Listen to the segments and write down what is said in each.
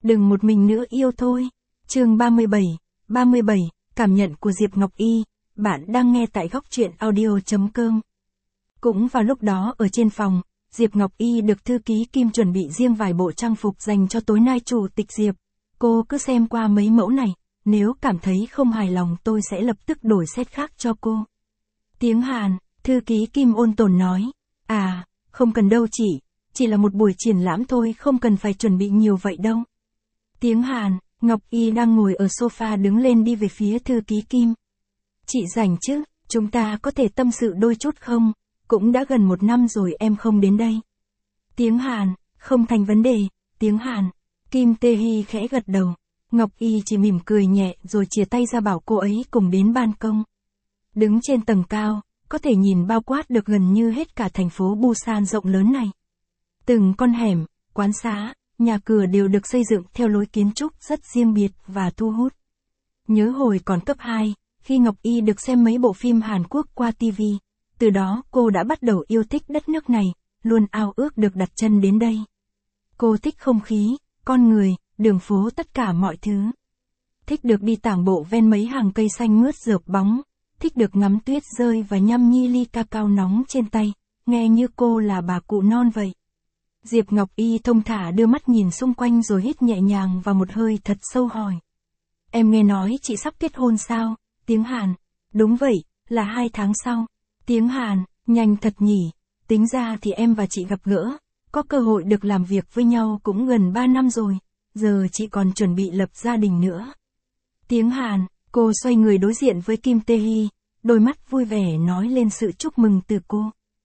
Đừng một mình nữa yêu thôi. Chương 37, cảm nhận của Diệp Ngọc Y. Bạn đang nghe tại Góc Truyện Audio.com. Cũng vào lúc đó ở trên phòng, Diệp Ngọc Y được thư ký Kim chuẩn bị riêng vài bộ trang phục dành cho tối nay chủ tịch Diệp. Cô cứ xem qua mấy mẫu này, nếu cảm thấy không hài lòng tôi sẽ lập tức đổi set khác cho cô. Tiếng Hàn, thư ký Kim ôn tồn nói. À, không cần đâu chị, chỉ là một buổi triển lãm thôi, không cần phải chuẩn bị nhiều vậy đâu. Tiếng Hàn, Ngọc Y đang ngồi ở sofa đứng lên đi về phía thư ký Kim. Chị rảnh chứ, chúng ta có thể tâm sự đôi chút không? Cũng đã gần 1 năm rồi em không đến đây. Tiếng Hàn, không thành vấn đề. Tiếng Hàn, Kim Tae-hee khẽ gật đầu. Ngọc Y chỉ mỉm cười nhẹ rồi chìa tay ra bảo cô ấy cùng đến ban công. Đứng trên tầng cao, có thể nhìn bao quát được gần như hết cả thành phố Busan rộng lớn này. Từng con hẻm, quán xá, nhà cửa đều được xây dựng theo lối kiến trúc rất riêng biệt và thu hút. Nhớ hồi còn cấp 2, khi Ngọc Y được xem mấy bộ phim Hàn Quốc qua TV, từ đó cô đã bắt đầu yêu thích đất nước này, luôn ao ước được đặt chân đến đây. Cô thích không khí, con người, đường phố, tất cả mọi thứ. Thích được đi tản bộ ven mấy hàng cây xanh mướt rợp bóng, thích được ngắm tuyết rơi và nhâm nhi ly cacao nóng trên tay, nghe như cô là bà cụ non vậy. Diệp Ngọc Y thông thả đưa mắt nhìn xung quanh rồi hít nhẹ nhàng vào một hơi thật sâu hỏi. Em nghe nói chị sắp kết hôn sao? Tiếng Hàn, đúng vậy, là 2 tháng sau. Tiếng Hàn, nhanh thật nhỉ, tính ra thì em và chị gặp gỡ, có cơ hội được làm việc với nhau cũng gần 3 năm rồi, giờ chị còn chuẩn bị lập gia đình nữa. Tiếng Hàn, cô xoay người đối diện với Kim Tae-hee, đôi mắt vui vẻ nói lên sự chúc mừng từ cô.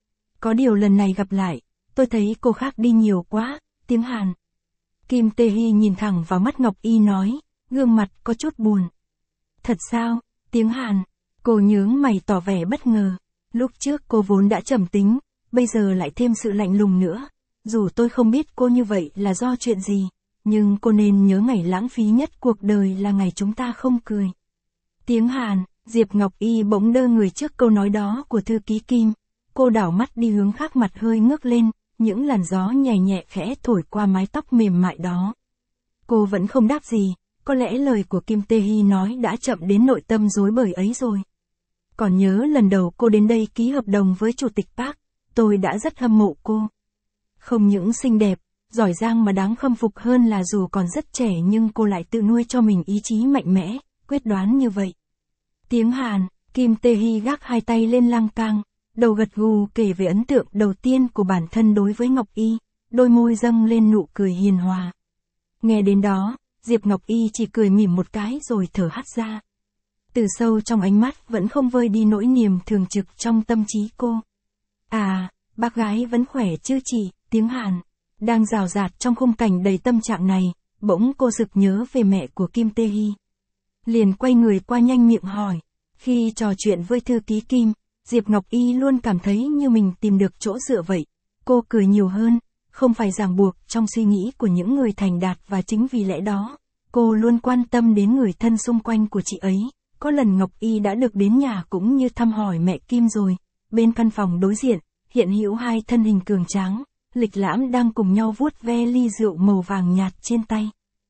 Có điều lần này gặp lại, tôi thấy cô khác đi nhiều quá. Tiếng Hàn, Kim Tae-hee nhìn thẳng vào mắt Ngọc Y nói, gương mặt có chút buồn. Thật sao? Tiếng Hàn, cô nhướng mày tỏ vẻ bất ngờ. Lúc trước cô vốn đã trầm tính, bây giờ lại thêm sự lạnh lùng nữa. Dù tôi không biết cô như vậy là do chuyện gì, nhưng cô nên nhớ ngày lãng phí nhất cuộc đời là ngày chúng ta không cười. Tiếng Hàn, Diệp Ngọc Y bỗng đơ người trước câu nói đó của thư ký Kim. Cô đảo mắt đi hướng khác, mặt hơi ngước lên, những làn gió nhẹ nhẹ khẽ thổi qua mái tóc mềm mại đó. Cô vẫn không đáp gì, có lẽ lời của Kim Tae-hee nói đã chậm đến nội tâm rối bời ấy rồi. Còn nhớ lần đầu cô đến đây ký hợp đồng với Chủ tịch Park, tôi đã rất hâm mộ cô. Không những xinh đẹp, giỏi giang mà đáng khâm phục hơn là dù còn rất trẻ nhưng cô lại tự nuôi cho mình ý chí mạnh mẽ, quyết đoán như vậy. Tiếng Hàn, Kim Tae-hee gác 2 tay lên lan can, đầu gật gù kể về ấn tượng đầu tiên của bản thân đối với Ngọc Y, đôi môi dâng lên nụ cười hiền hòa. Nghe đến đó, Diệp Ngọc Y chỉ cười mỉm một cái rồi thở hắt ra. Từ sâu trong ánh mắt vẫn không vơi đi nỗi niềm thường trực trong tâm trí cô. À, bác gái vẫn khỏe chứ chị? Tiếng Hàn, đang rào rạt trong khung cảnh đầy tâm trạng này, bỗng cô sực nhớ về mẹ của Kim Tae-hee. Liền quay người qua nhanh miệng hỏi. Khi trò chuyện với thư ký Kim, Diệp Ngọc Y luôn cảm thấy như mình tìm được chỗ dựa vậy. Cô cười nhiều hơn, không phải ràng buộc trong suy nghĩ của những người thành đạt, và chính vì lẽ đó, cô luôn quan tâm đến người thân xung quanh của chị ấy. Có lần Ngọc Y đã được đến nhà cũng như thăm hỏi mẹ Kim rồi. Bên căn phòng đối diện, hiện hữu 2 thân hình cường tráng, lịch lãm đang cùng nhau vuốt ve ly rượu màu vàng nhạt trên tay.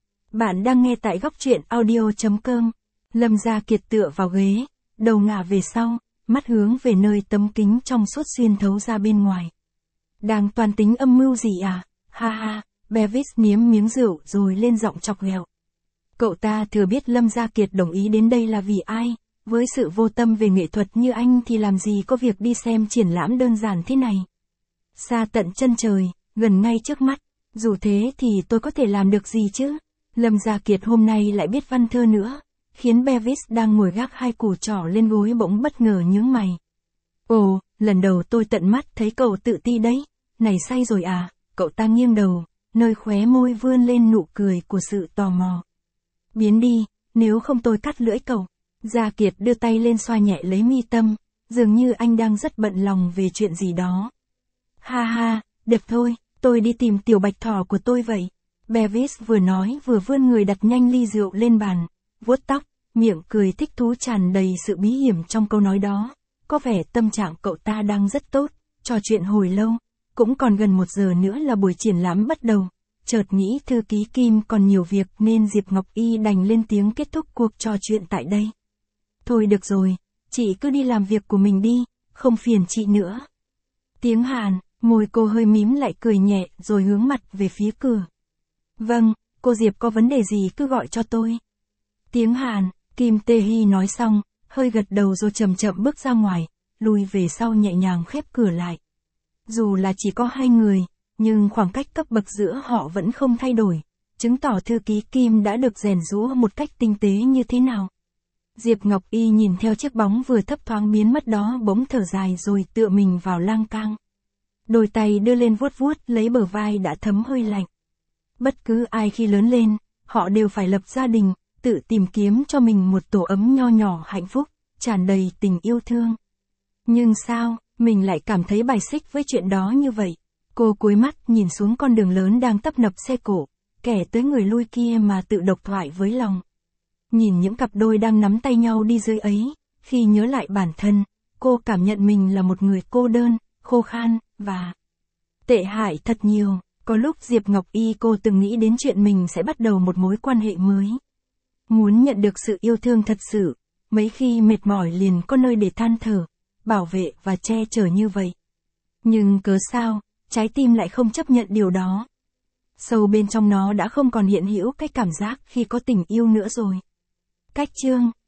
Bạn đang nghe tại Góc Truyện Audio.com. Lâm Gia Kiệt tựa vào ghế, đầu ngả về sau, mắt hướng về nơi tấm kính trong suốt xuyên thấu ra bên ngoài. Đang toan tính âm mưu gì à? Ha ha, Bevis nếm miếng rượu rồi lên giọng chọc ghẹo. Cậu ta thừa biết Lâm Gia Kiệt đồng ý đến đây là vì ai, với sự vô tâm về nghệ thuật như anh thì làm gì có việc đi xem triển lãm đơn giản thế này. Xa tận chân trời, gần ngay trước mắt, dù thế thì tôi có thể làm được gì chứ? Lâm Gia Kiệt hôm nay lại biết văn thơ nữa, khiến Bevis đang ngồi gác 2 củ trỏ lên gối bỗng bất ngờ nhướng mày. Ồ, lần đầu tôi tận mắt thấy cậu tự ti đấy, này say rồi à? Cậu ta nghiêng đầu, nơi khóe môi vươn lên nụ cười của sự tò mò. Biến đi, nếu không tôi cắt lưỡi cậu. Gia Kiệt đưa tay lên xoa nhẹ lấy mi tâm, dường như anh đang rất bận lòng về chuyện gì đó. Ha ha, được thôi, tôi đi tìm tiểu bạch thỏ của tôi vậy. Bevis vừa nói vừa vươn người đặt nhanh ly rượu lên bàn, vuốt tóc, miệng cười thích thú tràn đầy sự bí hiểm trong câu nói đó. Có vẻ tâm trạng cậu ta đang rất tốt, trò chuyện hồi lâu, cũng còn gần 1 giờ nữa là buổi triển lãm bắt đầu. chợt nghĩ thư ký Kim còn nhiều việc nên Diệp Ngọc Y đành lên tiếng kết thúc cuộc trò chuyện tại đây. Thôi được rồi, chị cứ đi làm việc của mình đi, không phiền chị nữa. Tiếng Hàn, môi cô hơi mím lại cười nhẹ rồi hướng mặt về phía cửa. Vâng, cô Diệp có vấn đề gì cứ gọi cho tôi. Tiếng Hàn, Kim Tae Hee nói xong, hơi gật đầu rồi chậm chậm bước ra ngoài, lùi về sau nhẹ nhàng khép cửa lại. Dù là chỉ có hai người, nhưng khoảng cách cấp bậc giữa họ vẫn không thay đổi, chứng tỏ thư ký Kim đã được rèn giũa một cách tinh tế như thế nào. Diệp Ngọc Y nhìn theo chiếc bóng vừa thấp thoáng biến mất đó bỗng thở dài rồi tựa mình vào lan can. Đôi tay đưa lên vuốt vuốt lấy bờ vai đã thấm hơi lạnh. Bất cứ ai khi lớn lên, họ đều phải lập gia đình, tự tìm kiếm cho mình một tổ ấm nho nhỏ hạnh phúc, tràn đầy tình yêu thương. Nhưng sao, mình lại cảm thấy bài xích với chuyện đó như vậy? Cô cúi mắt nhìn xuống con đường lớn đang tấp nập xe cộ, kẻ tới người lui kia mà tự độc thoại với lòng. Nhìn những cặp đôi đang nắm tay nhau đi dưới ấy, khi nhớ lại bản thân, cô cảm nhận mình là một người cô đơn, khô khan, và tệ hại thật nhiều. Có lúc Diệp Ngọc Y cô từng nghĩ đến chuyện mình sẽ bắt đầu một mối quan hệ mới. Muốn nhận được sự yêu thương thật sự, mấy khi mệt mỏi liền có nơi để than thở, bảo vệ và che chở như vậy. Nhưng cớ sao, trái tim lại không chấp nhận điều đó. Sâu bên trong nó đã không còn hiện hữu cái cảm giác khi có tình yêu nữa rồi. Cách chương